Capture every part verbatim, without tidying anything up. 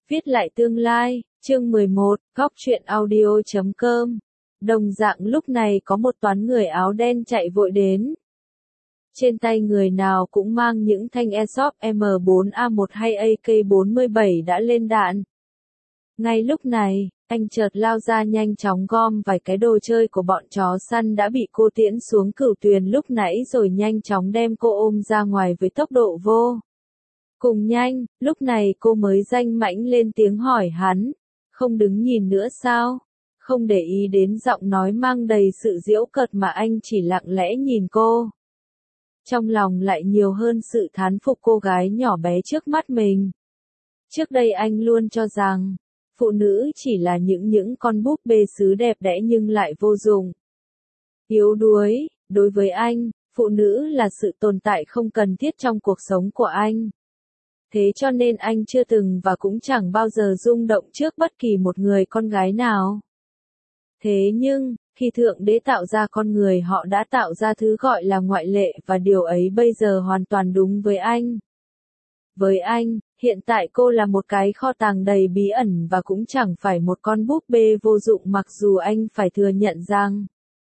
Viết lại tương lai, chương mười một, góc truyện audio chấm com. Đồng dạng lúc này có một toán người áo đen chạy vội đến. Trên tay người nào cũng mang những thanh Airsoft M bốn A một hay A K bốn mươi bảy đã lên đạn. Ngay lúc này, anh chợt lao ra nhanh chóng gom vài cái đồ chơi của bọn chó săn đã bị cô tiễn xuống cửu tuyền lúc nãy rồi nhanh chóng đem cô ôm ra ngoài với tốc độ vô cùng nhanh. Lúc này cô mới danh mãnh lên tiếng hỏi hắn, không đứng nhìn nữa sao? Không để ý đến giọng nói mang đầy sự giễu cợt mà anh chỉ lặng lẽ nhìn cô. Trong lòng lại nhiều hơn sự thán phục cô gái nhỏ bé trước mắt mình. Trước đây anh luôn cho rằng, phụ nữ chỉ là những những con búp bê sứ đẹp đẽ nhưng lại vô dụng, yếu đuối. Đối với anh, phụ nữ là sự tồn tại không cần thiết trong cuộc sống của anh. Thế cho nên anh chưa từng và cũng chẳng bao giờ rung động trước bất kỳ một người con gái nào. Thế nhưng, khi Thượng Đế tạo ra con người họ đã tạo ra thứ gọi là ngoại lệ và điều ấy bây giờ hoàn toàn đúng với anh. Với anh, hiện tại cô là một cái kho tàng đầy bí ẩn và cũng chẳng phải một con búp bê vô dụng mặc dù anh phải thừa nhận rằng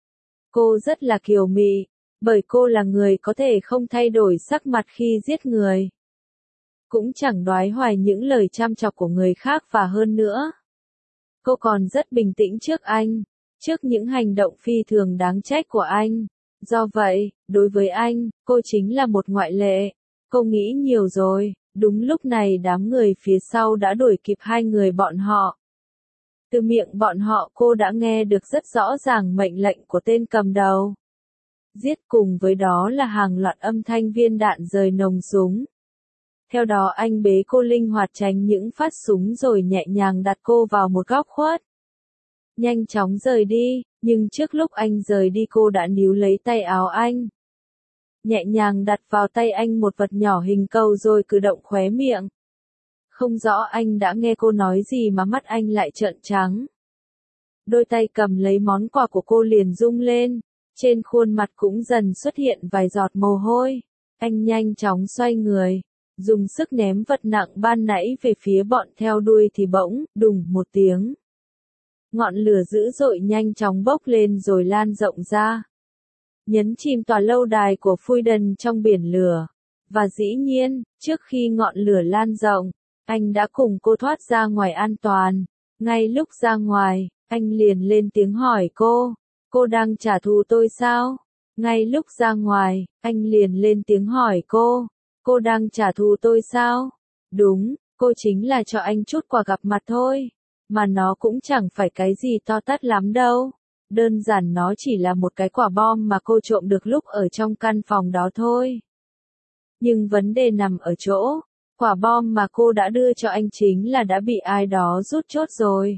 cô rất là kiều mị, bởi cô là người có thể không thay đổi sắc mặt khi giết người. Cũng chẳng đoái hoài những lời chăm chọc của người khác và hơn nữa. Cô còn rất bình tĩnh trước anh, trước những hành động phi thường đáng trách của anh. Do vậy, đối với anh, cô chính là một ngoại lệ. Cô nghĩ nhiều rồi. Đúng lúc này đám người phía sau đã đuổi kịp hai người bọn họ. Từ miệng bọn họ cô đã nghe được rất rõ ràng mệnh lệnh của tên cầm đầu. Giết, cùng với đó là hàng loạt âm thanh viên đạn rời nòng súng. Theo đó anh bế cô linh hoạt tránh những phát súng rồi nhẹ nhàng đặt cô vào một góc khuất. Nhanh chóng rời đi, nhưng trước lúc anh rời đi cô đã níu lấy tay áo anh. Nhẹ nhàng đặt vào tay anh một vật nhỏ hình cầu rồi cử động khóe miệng. Không rõ anh đã nghe cô nói gì mà mắt anh lại trợn trắng. Đôi tay cầm lấy món quà của cô liền rung lên, trên khuôn mặt cũng dần xuất hiện vài giọt mồ hôi. Anh nhanh chóng xoay người, dùng sức ném vật nặng ban nãy về phía bọn theo đuôi thì bỗng, đùng một tiếng. Ngọn lửa dữ dội nhanh chóng bốc lên rồi lan rộng ra. Nhấn chìm tòa lâu đài của Fuiden trong biển lửa. Và dĩ nhiên, trước khi ngọn lửa lan rộng, anh đã cùng cô thoát ra ngoài an toàn. Ngay lúc ra ngoài, anh liền lên tiếng hỏi cô, cô đang trả thù tôi sao? Ngay lúc ra ngoài, anh liền lên tiếng hỏi cô, cô đang trả thù tôi sao? Đúng, cô chính là cho anh chút quà gặp mặt thôi. Mà nó cũng chẳng phải cái gì to tát lắm đâu. Đơn giản nó chỉ là một cái quả bom mà cô trộm được lúc ở trong căn phòng đó thôi. Nhưng vấn đề nằm ở chỗ, quả bom mà cô đã đưa cho anh chính là đã bị ai đó rút chốt rồi.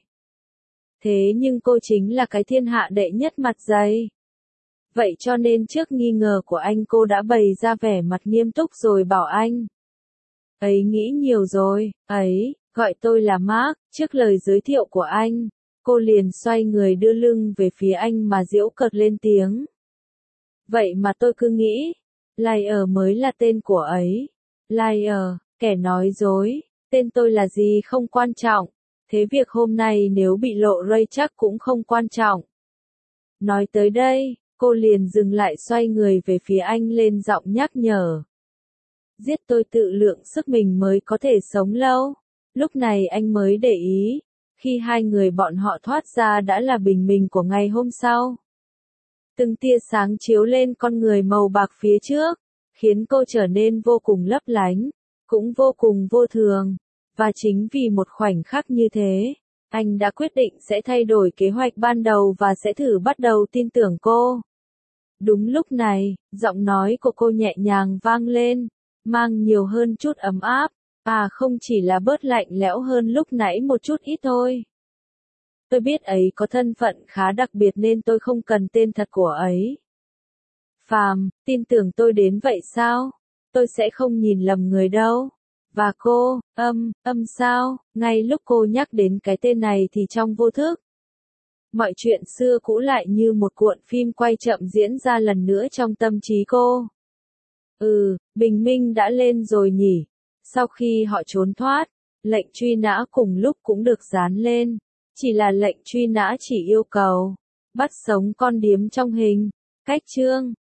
Thế nhưng cô chính là cái thiên hạ đệ nhất mặt dày. Vậy cho nên trước nghi ngờ của anh cô đã bày ra vẻ mặt nghiêm túc rồi bảo anh. Ấy nghĩ nhiều rồi, ấy, gọi tôi là Mark. Trước lời giới thiệu của anh, cô liền xoay người đưa lưng về phía anh mà giễu cợt lên tiếng. Vậy mà tôi cứ nghĩ, Liar mới là tên của ấy. Liar, kẻ nói dối, tên tôi là gì không quan trọng. Thế việc hôm nay nếu bị lộ ray chắc cũng không quan trọng. Nói tới đây, cô liền dừng lại xoay người về phía anh lên giọng nhắc nhở. Giết tôi tự lượng sức mình mới có thể sống lâu. Lúc này anh mới để ý, khi hai người bọn họ thoát ra đã là bình minh của ngày hôm sau. Từng tia sáng chiếu lên con người màu bạc phía trước, khiến cô trở nên vô cùng lấp lánh, cũng vô cùng vô thường. Và chính vì một khoảnh khắc như thế, anh đã quyết định sẽ thay đổi kế hoạch ban đầu và sẽ thử bắt đầu tin tưởng cô. Đúng lúc này, giọng nói của cô nhẹ nhàng vang lên, mang nhiều hơn chút ấm áp, à không chỉ là bớt lạnh lẽo hơn lúc nãy một chút ít thôi. Tôi biết ấy có thân phận khá đặc biệt nên tôi không cần tên thật của ấy. Phàm, tin tưởng tôi đến vậy sao? Tôi sẽ không nhìn lầm người đâu. Và cô, âm, âm sao? Ngay lúc cô nhắc đến cái tên này thì trong vô thức, mọi chuyện xưa cũ lại như một cuộn phim quay chậm diễn ra lần nữa trong tâm trí cô. Ừ, bình minh đã lên rồi nhỉ. Sau khi họ trốn thoát, Lệnh truy nã cùng lúc cũng được dán lên. Chỉ là lệnh truy nã chỉ yêu cầu bắt sống con điếm trong hình. Cách chương